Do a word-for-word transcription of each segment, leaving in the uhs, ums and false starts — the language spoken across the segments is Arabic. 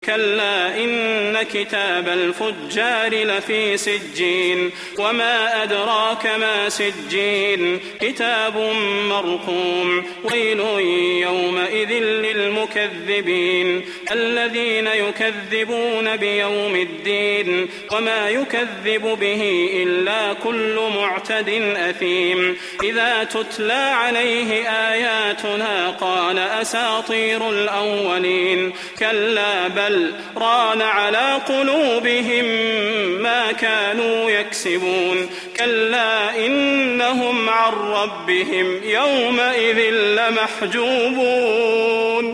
كلا إن كتاب الفجار لفي سجين وما أدراك ما سجين كتاب مرقوم ويل يومئذ للمكذبين الذين يكذبون بيوم الدين وما يكذب به إلا كل معتد أثيم إذا تتلى عليه آياتنا قال أساطير الأولين كلا بل ران على قلوبهم ما كانوا يكسبون كلا إنهم عن ربهم يومئذ لمحجوبون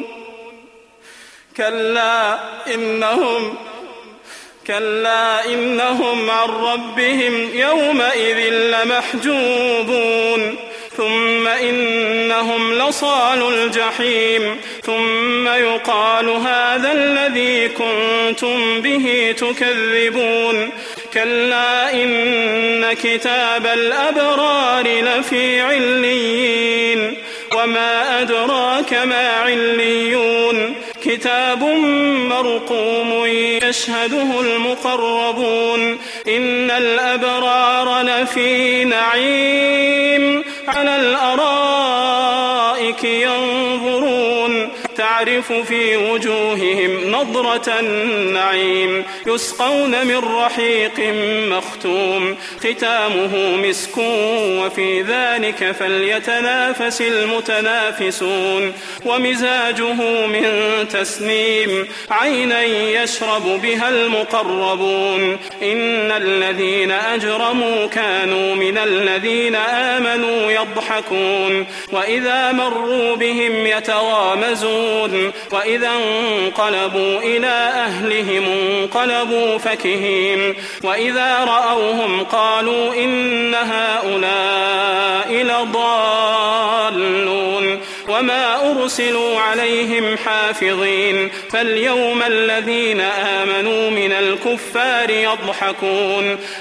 كلا إنهم كلا إنهم عن ربهم يومئذ لمحجوبون ثم إنهم لصالو الجحيم ثم يقال هذا الذي كنتم به تكذبون كلا إن كتاب الأبرار لفي عليين وما أدراك ما عليون كتاب مرقوم يشهده المقربون إن الأبرار لفي نعيم على الأرائك ينظرون تعرف في وجوههم نضرة النعيم يسقون من رحيق مختوم ختامه مسك وفي ذلك فليتنافس المتنافسون ومزاجه من تسنيم عينا يشرب بها المقربون إن الذين أجرموا كانوا من الذين آمنوا يضحكون وإذا مروا بهم يتغامزون وإذا انقلبوا إلى أهلهم انقلبوا فكهين وإذا رأوهم قالوا إن هؤلاء لضالون وما أرسلوا عليهم حافظين فاليوم الذين آمنوا من الكفار يضحكون